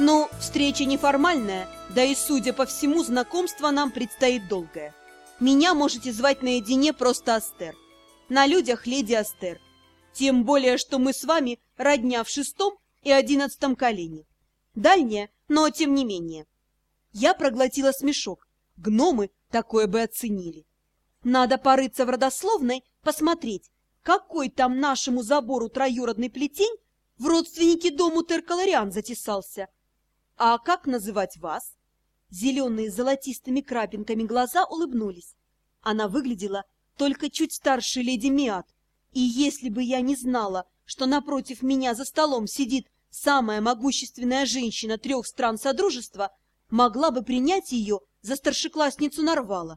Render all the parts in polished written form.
Ну, встреча неформальная, да и, судя по всему, знакомство нам предстоит долгое. Меня можете звать наедине просто Астер. На людях леди Астер. Тем более, что мы с вами родня в 6-м и 11-м колене. Дальняя, но тем не менее. Я проглотила смешок. Гномы такое бы оценили. Надо порыться в родословной, посмотреть, какой там нашему забору троюродный плетень в родственники дому Теркалариан затесался. А как называть вас? Зеленые с золотистыми крапинками глаза улыбнулись. Она выглядела только чуть старше леди Миат. И если бы я не знала, что напротив меня за столом сидит самая могущественная женщина 3 стран Содружества, могла бы принять ее за старшеклассницу Нарвала.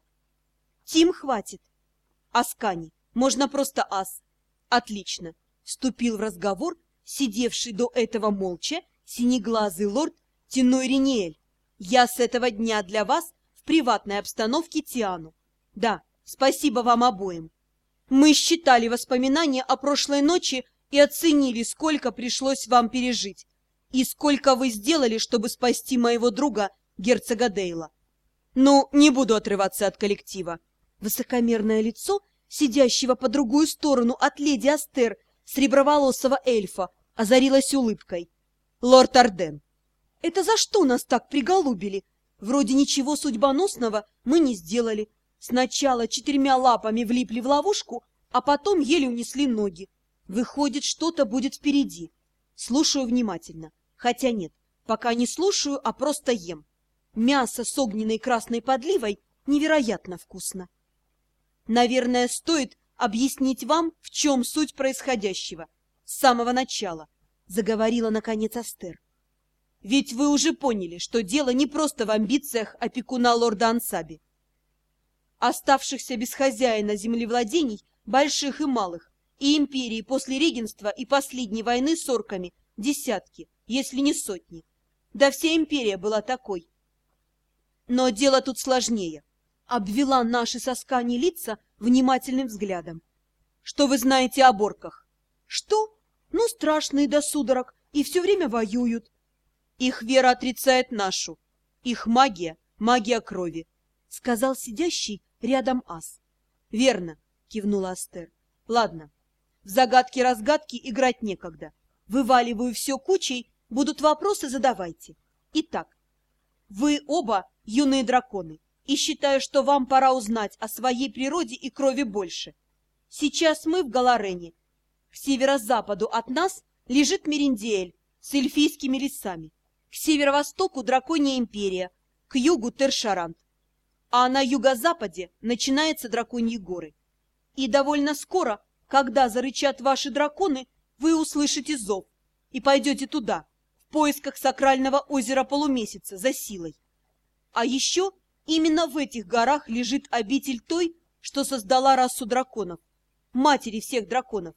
Тим хватит. Аскани, можно просто Ас. Отлично. Вступил в разговор сидевший до этого молча синеглазый лорд Тиной Риниэль. Я с этого дня для вас в приватной обстановке Тиану. Да, спасибо вам обоим. Мы считали воспоминания о прошлой ночи и оценили, сколько пришлось вам пережить, и сколько вы сделали, чтобы спасти моего друга, герцога Дейла. Ну, не буду отрываться от коллектива. Высокомерное лицо, сидящего по другую сторону от леди Астер, среброволосого эльфа, озарилось улыбкой. Лорд Арден, это за что нас так приголубили? Вроде ничего судьбоносного мы не сделали. Сначала 4 лапами влипли в ловушку, а потом еле унесли ноги. Выходит, что-то будет впереди. Слушаю внимательно. Хотя нет, пока не слушаю, а просто ем. Мясо с огненной красной подливой невероятно вкусно. Наверное, стоит объяснить вам, в чем суть происходящего. С самого начала, заговорила наконец Астер. Ведь вы уже поняли, что дело не просто в амбициях опекуна лорда Ансаби. Оставшихся без хозяина землевладений, больших и малых, и империи после регенства и последней войны с орками десятки, если не сотни. Да вся империя была такой. Но дело тут сложнее. Обвела наши с Аскани лица внимательным взглядом. Что вы знаете о орках? Что? Ну, страшные до судорог, и все время воюют. Их вера отрицает нашу. Их магия — магия крови, сказал сидящий рядом Ас. Верно, кивнула Астер. Ладно, в загадки-разгадки играть некогда. Вываливаю все кучей, будут вопросы, задавайте. Итак, вы оба юные драконы, и считаю, что вам пора узнать о своей природе и крови больше. Сейчас мы в Галарене. К северо-западу от нас лежит Мериндиэль с эльфийскими лесами. К северо-востоку Драконья империя, к югу Тершарант. А на юго-западе начинаются Драконьи горы. И довольно скоро, когда зарычат ваши драконы, вы услышите зов и пойдете туда, в поисках сакрального озера Полумесяца за силой. А еще именно в этих горах лежит обитель той, что создала расу драконов, матери всех драконов.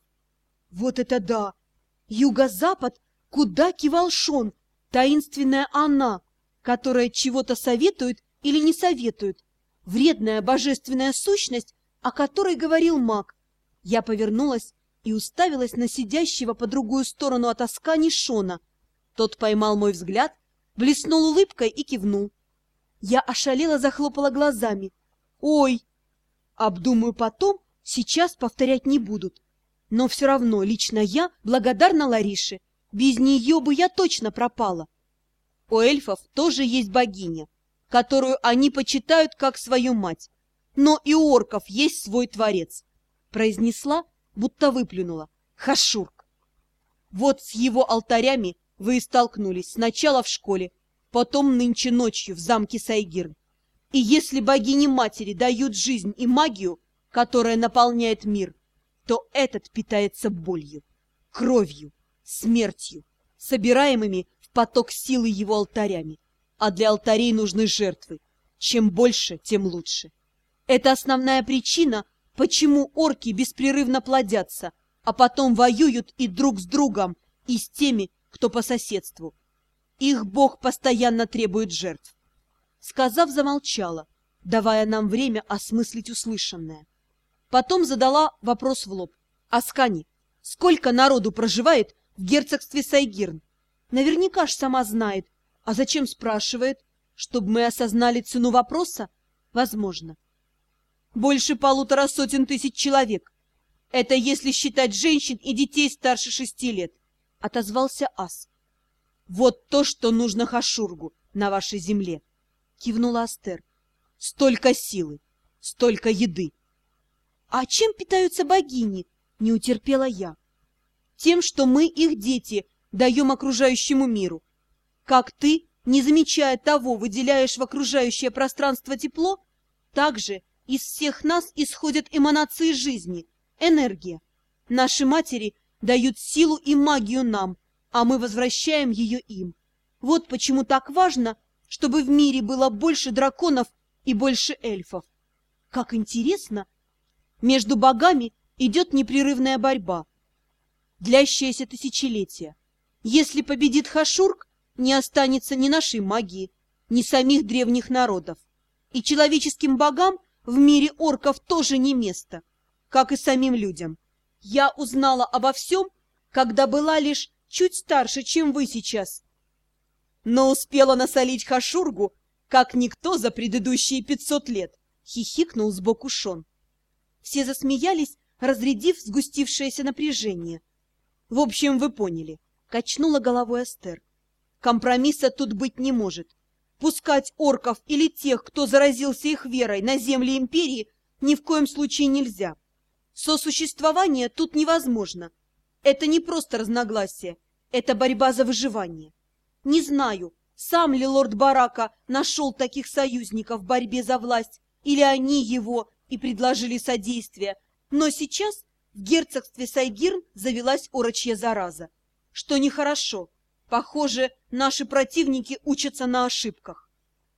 Вот это да! Юго-запад, куда кивал Шон, таинственная она, которая чего-то советует или не советует, вредная божественная сущность, о которой говорил маг. Я повернулась и уставилась на сидящего по другую сторону от Аскани Шона. Тот поймал мой взгляд, блеснул улыбкой и кивнул. Я ошалела, захлопала глазами. Ой! Обдумаю потом, сейчас повторять не будут. Но все равно лично я благодарна Ларише. Без нее бы я точно пропала. У эльфов тоже есть богиня, которую они почитают как свою мать. Но и у орков есть свой творец. Произнесла, будто выплюнула. Хашурк. Вот с его алтарями вы и столкнулись сначала в школе, потом нынче ночью в замке Сайгирн. И если богини-матери дают жизнь и магию, которая наполняет мир, то этот питается болью, кровью, смертью, собираемыми в поток силы его алтарями. А для алтарей нужны жертвы. Чем больше, тем лучше. Это основная причина, почему орки беспрерывно плодятся, а потом воюют и друг с другом, и с теми, кто по соседству. Их бог постоянно требует жертв. Сказав, замолчала, давая нам время осмыслить услышанное. Потом задала вопрос в лоб. Аскани, сколько народу проживает в герцогстве Сайгирн? Наверняка ж сама знает. А зачем спрашивает? Чтобы мы осознали цену вопроса? Возможно. Больше 1,5 тысяч человек. Это если считать женщин и детей старше 6 лет, — отозвался ас. Вот то, что нужно Хашургу на вашей земле, — кивнула Астер. Столько силы, столько еды. А чем питаются богини? — не утерпела я. Тем, что мы, их дети, даем окружающему миру. Как ты, не замечая того, выделяешь в окружающее пространство тепло, так же из всех нас исходят эманации жизни, энергия. Наши матери дают силу и магию нам, а мы возвращаем ее им. Вот почему так важно, чтобы в мире было больше драконов и больше эльфов. Как интересно! Между богами идет непрерывная борьба, длящаяся тысячелетия. Если победит Хашург, не останется ни нашей магии, ни самих древних народов. И человеческим богам в мире орков тоже не место, как и самим людям. Я узнала обо всем, когда была лишь чуть старше, чем вы сейчас. Но успела насолить Хашургу, как никто за предыдущие 500 лет, — хихикнул сбоку Шон. Все засмеялись, разрядив сгустившееся напряжение. В общем, вы поняли, — качнула головой Астер. Компромисса тут быть не может. Пускать орков или тех, кто заразился их верой, на земли империи ни в коем случае нельзя. Сосуществование тут невозможно. Это не просто разногласие, это борьба за выживание. Не знаю, сам ли лорд Барака нашел таких союзников в борьбе за власть, или они его и предложили содействие, но сейчас в герцогстве Сайгирн завелась орочья зараза, что нехорошо. Похоже, наши противники учатся на ошибках.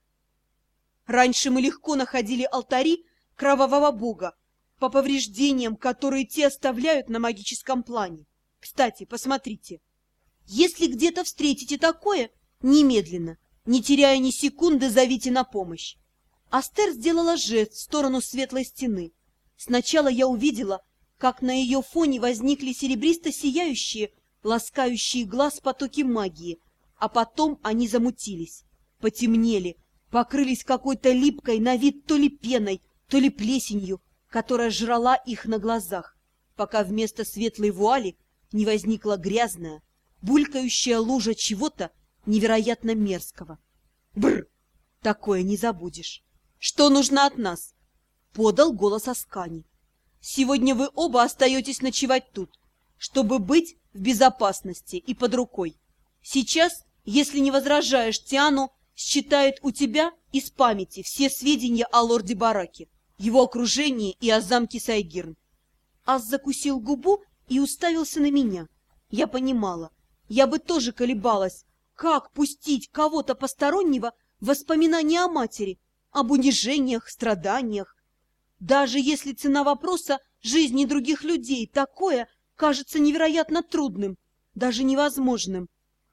Раньше мы легко находили алтари кровавого бога по повреждениям, которые те оставляют на магическом плане. Кстати, посмотрите. Если где-то встретите такое, немедленно, не теряя ни секунды, зовите на помощь. Астер сделала жест в сторону светлой стены. Сначала я увидела, как на ее фоне возникли серебристо-сияющие, ласкающие глаз потоки магии, а потом они замутились, потемнели, покрылись какой-то липкой на вид то ли пеной, то ли плесенью, которая жрала их на глазах, пока вместо светлой вуали не возникла грязная, булькающая лужа чего-то невероятно мерзкого. Бррр! Такое не забудешь. Что нужно от нас? Подал голос Аскани. Сегодня вы оба остаетесь ночевать тут, чтобы быть в безопасности и под рукой. Сейчас, если не возражаешь, Тиану считает у тебя из памяти все сведения о лорде Бараке, его окружении и о замке Сайгирн. Ас закусил губу и уставился на меня. Я понимала, я бы тоже колебалась, как пустить кого-то постороннего в воспоминания о матери, об унижениях, страданиях. Даже если цена вопроса жизни других людей такое кажется невероятно трудным, даже невозможным.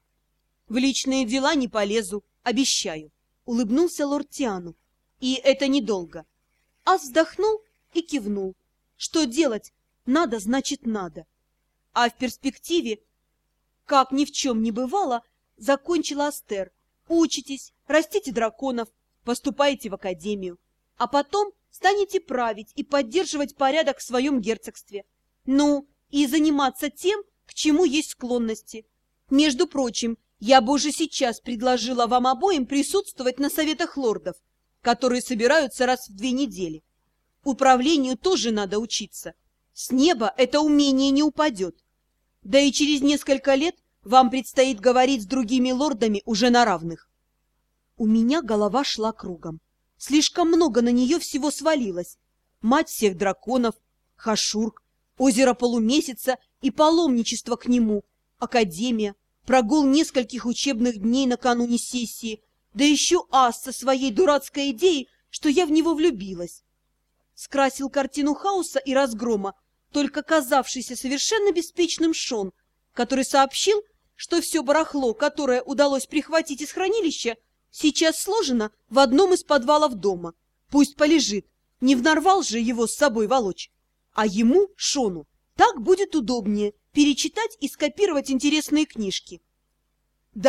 В личные дела не полезу, обещаю, — улыбнулся лорд Тиану. И это недолго. Ас вздохнул и кивнул. Что делать? Надо, значит, надо. А в перспективе, как ни в чем не бывало, закончила Астер. Учитесь, растите драконов, поступайте в академию, а потом станете править и поддерживать порядок в своем герцогстве. Ну, и заниматься тем, к чему есть склонности. Между прочим, я бы уже сейчас предложила вам обоим присутствовать на советах лордов, которые собираются раз в 2 недели. Управлению тоже надо учиться. С неба это умение не упадет. Да и через несколько лет вам предстоит говорить с другими лордами уже на равных. У меня голова шла кругом. Слишком много на нее всего свалилось. Мать всех драконов, Хашург, озеро полумесяца и паломничество к нему, академия, прогул нескольких учебных дней накануне сессии, да еще ас со своей дурацкой идеей, что я в него влюбилась. Скрасил картину хаоса и разгрома только казавшийся совершенно беспечным Шон, который сообщил, что все барахло, которое удалось прихватить из хранилища, сейчас сложено в одном из подвалов дома. Пусть полежит, не внорвал же его с собой волочь. А ему, Шону, так будет удобнее перечитать и скопировать интересные книжки. Да,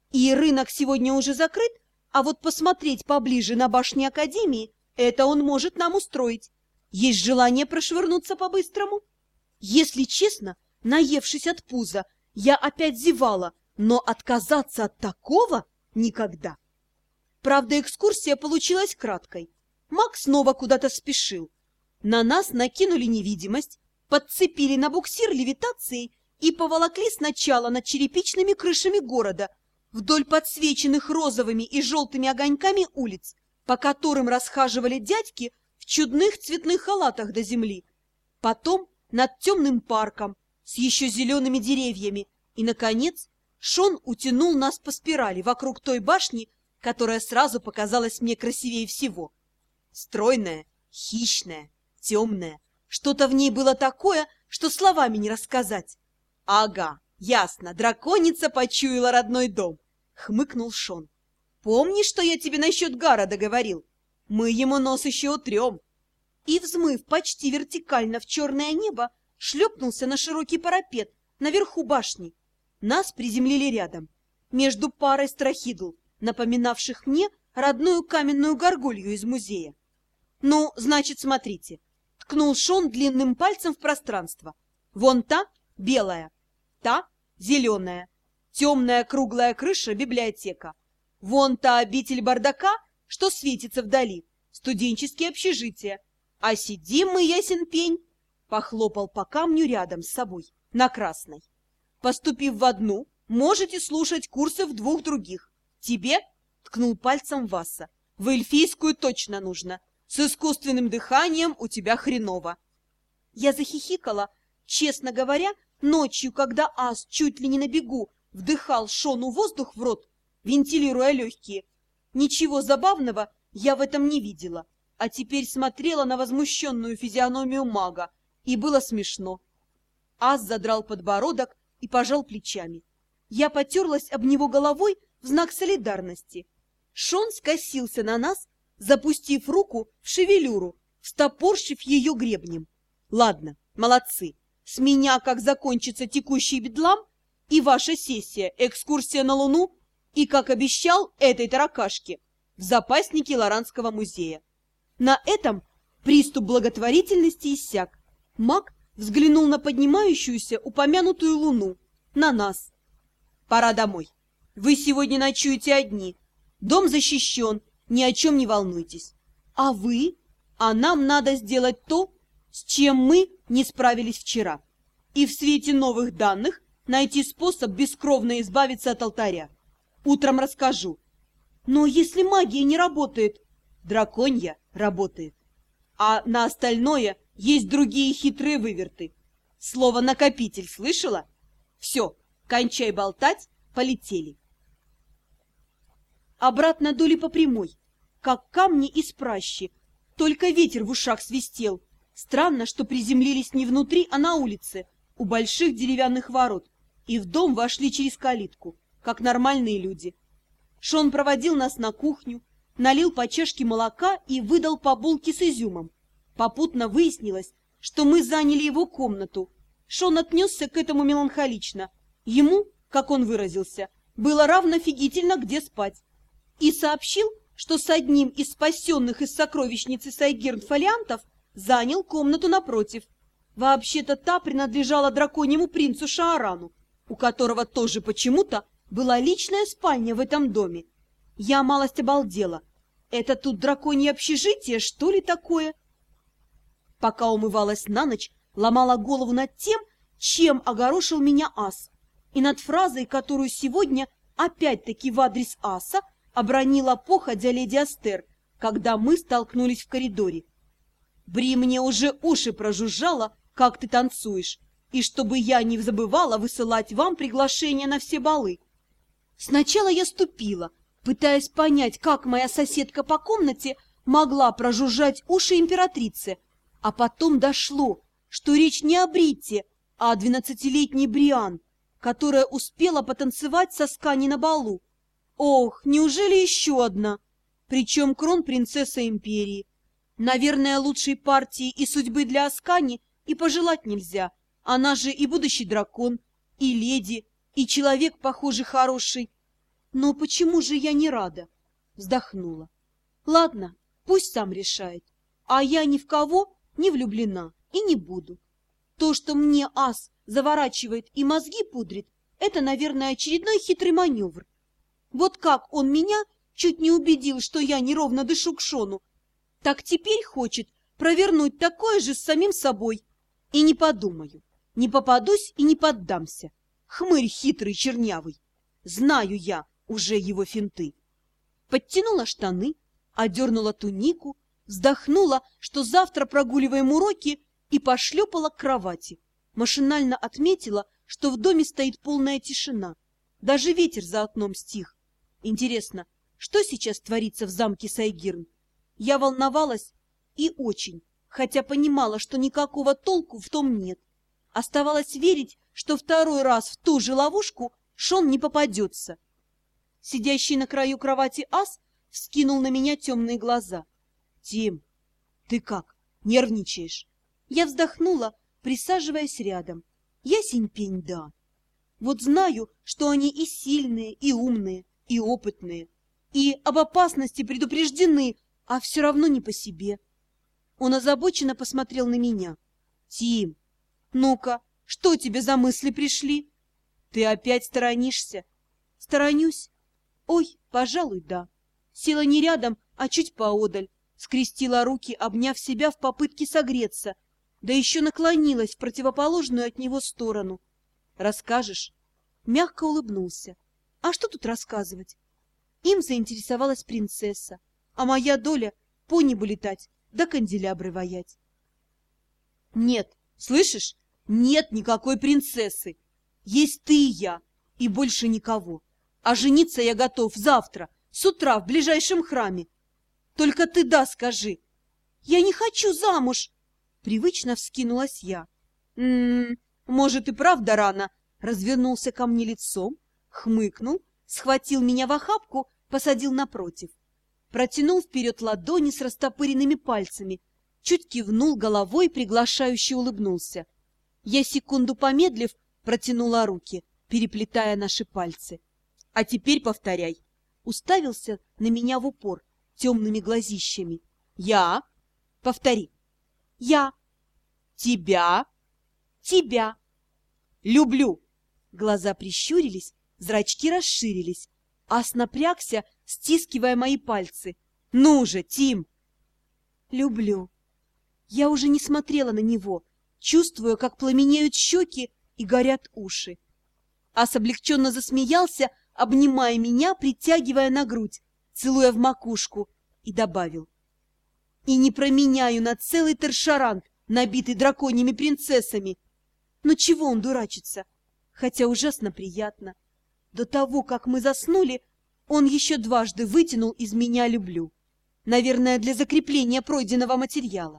И рынок сегодня уже закрыт, а вот посмотреть поближе на башни Академии — это он может нам устроить. Есть желание прошвырнуться по-быстрому? Если честно, наевшись от пуза, я опять зевала, но отказаться от такого никогда. Правда, экскурсия получилась краткой. Маг снова куда-то спешил. На нас накинули невидимость, подцепили на буксир левитацией и поволокли сначала над черепичными крышами города, вдоль подсвеченных розовыми и желтыми огоньками улиц, по которым расхаживали дядьки в чудных цветных халатах до земли. Потом над темным парком с еще зелеными деревьями. И, наконец, Шон утянул нас по спирали вокруг той башни, которая сразу показалась мне красивее всего. Стройная, хищная, темная. Что-то в ней было такое, что словами не рассказать. Ага, ясно, драконица почуяла родной дом, хмыкнул Шон. Помнишь, что я тебе насчет Гарода говорил? Мы ему нос еще утрем. И, взмыв почти вертикально в черное небо, шлепнулся на широкий парапет наверху башни. Нас приземлили рядом, между парой страхидл, напоминавших мне родную каменную горгулью из музея. Ну, значит, смотрите. Ткнул Шон длинным пальцем в пространство. Вон та белая, та зеленая, темная круглая крыша библиотека. Вон та обитель бардака, что светится вдали, студенческие общежития. А сидим мы, ясен пень, похлопал по камню рядом с собой, на красной. Поступив в одну, можете слушать курсы в двух других. Тебе, ткнул пальцем Васса, в эльфийскую точно нужно. С искусственным дыханием у тебя хреново. Я захихикала. Честно говоря, ночью, когда ас чуть ли не на бегу вдыхал Шону воздух в рот, вентилируя легкие, ничего забавного я в этом не видела. А теперь смотрела на возмущенную физиономию мага, и было смешно. Ас задрал подбородок и пожал плечами. Я потерлась об него головой в знак солидарности. Шон скосился на нас, запустив руку в шевелюру, встопорщив ее гребнем. Ладно, молодцы. С меня, как закончится текущий бедлам, и ваша сессия, экскурсия на Луну, и, как обещал этой таракашке, в запасники Лоранского музея. На этом приступ благотворительности иссяк. Маг взглянул на поднимающуюся упомянутую Луну, на нас. Пора домой. Вы сегодня ночуете одни. Дом защищен, ни о чем не волнуйтесь. А вы? А нам надо сделать то, с чем мы не справились вчера. И в свете новых данных найти способ бескровно избавиться от алтаря. Утром расскажу. Но если магия не работает, драконья работает. А на остальное есть другие хитрые выверты. Слово «накопитель» слышала? Все, кончай болтать, полетели. Обратно дули по прямой, как камни из пращи, только ветер в ушах свистел. Странно, что приземлились не внутри, а на улице, у больших деревянных ворот, и в дом вошли через калитку, как нормальные люди. Шон проводил нас на кухню, налил по чашке молока и выдал по булке с изюмом. Попутно выяснилось, что мы заняли его комнату. Шон отнесся к этому меланхолично. Ему, как он выразился, было равно офигительно, где спать. И сообщил, что с одним из спасенных из сокровищницы Сайгерн фолиантов занял комнату напротив. Вообще-то та принадлежала драконьему принцу Шаарану, у которого тоже почему-то была личная спальня в этом доме. Я малость обалдела. Это тут драконье общежитие, что ли, такое? Пока умывалась на ночь, ломала голову над тем, чем огорошил меня ас, и над фразой, которую сегодня опять-таки в адрес аса обронила походя леди Астер, когда мы столкнулись в коридоре. Бри мне уже уши прожужжала, как ты танцуешь, и чтобы я не забывала высылать вам приглашение на все балы. Сначала я ступила, пытаясь понять, как моя соседка по комнате могла прожужжать уши императрицы, а потом дошло, что речь не о Бритте, а о 12-летней Бриан, которая успела потанцевать со Скани на балу. Ох, неужели еще одна? Причем кронпринцесса империи. Наверное, лучшей партии и судьбы для Аскани и пожелать нельзя. Она же и будущий дракон, и леди, и человек, похоже, хороший. Но почему же я не рада? Вздохнула. Ладно, пусть сам решает. А я ни в кого не влюблена и не буду. То, что мне ас заворачивает и мозги пудрит, это, наверное, очередной хитрый маневр. Вот как он меня чуть не убедил, что я неровно дышу к Шону, так теперь хочет провернуть такое же с самим собой. И не подумаю, не попадусь и не поддамся. Хмырь хитрый чернявый. Знаю я уже его финты. Подтянула штаны, одернула тунику, вздохнула, что завтра прогуливаем уроки, и пошлепала к кровати. Машинально отметила, что в доме стоит полная тишина. Даже ветер за окном стих. Интересно, что сейчас творится в замке Сайгирн? Я волновалась и очень, хотя понимала, что никакого толку в том нет. Оставалось верить, что второй раз в ту же ловушку Шон не попадется. Сидящий на краю кровати ас вскинул на меня темные глаза. — Тим, ты как, нервничаешь? Я вздохнула, присаживаясь рядом. Ясень-пень, да. Вот знаю, что они и сильные, и умные, и опытные, и об опасности предупреждены, а все равно не по себе. Он озабоченно посмотрел на меня. — Тим, ну-ка, что тебе за мысли пришли? Ты опять сторонишься? — Сторонюсь? Ой, пожалуй, да. Села не рядом, а чуть поодаль, скрестила руки, обняв себя в попытке согреться, да еще наклонилась в противоположную от него сторону. — Расскажешь? Мягко улыбнулся. — А что тут рассказывать? Им заинтересовалась принцесса, а моя доля — по небу летать да канделябры ваять. — Нет, слышишь? Нет никакой принцессы. Есть ты и я, и больше никого. А жениться я готов завтра, с утра, в ближайшем храме. Только ты да скажи. — Я не хочу замуж! Привычно вскинулась я. Может, и правда рано. Развернулся ко мне лицом, хмыкнул, схватил меня в охапку, посадил напротив. Протянул вперед ладони с растопыренными пальцами, чуть кивнул головой, приглашающе улыбнулся. Я, секунду помедлив, протянула руки, переплетая наши пальцы. — А теперь повторяй. Уставился на меня в упор темными глазищами. — Я. Повтори. — Я. — Тебя. — Тебя. — Люблю. Глаза прищурились, зрачки расширились. Ас напрягся, стискивая мои пальцы. — Ну же, Тим! — Люблю. Я уже не смотрела на него, чувствуя, как пламенеют щеки и горят уши. Ас облегченно засмеялся, обнимая меня, притягивая на грудь, целуя в макушку, и добавил. — И не променяю на целый Тершаранг, набитый драконьими принцессами. Но чего он дурачится? Хотя ужасно приятно. До того, как мы заснули, он еще дважды вытянул из меня «люблю». Наверное, для закрепления пройденного материала.